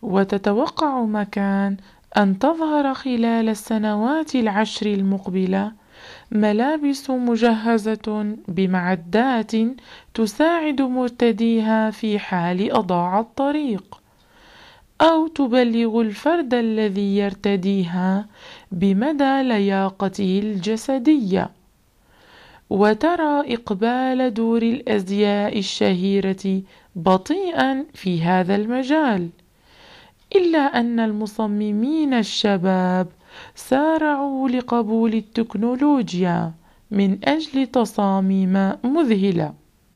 وتتوقع مكان أن تظهر خلال السنوات العشر المقبلة ملابس مجهزة بمعدات تساعد مرتديها في حال أضاع الطريق، أو تبلغ الفرد الذي يرتديها بمدى لياقته الجسدية. وترى إقبال دور الأزياء الشهيرة بطيئا في هذا المجال، إلا أن المصممين الشباب سارعوا لقبول التكنولوجيا من أجل تصاميم مذهلة.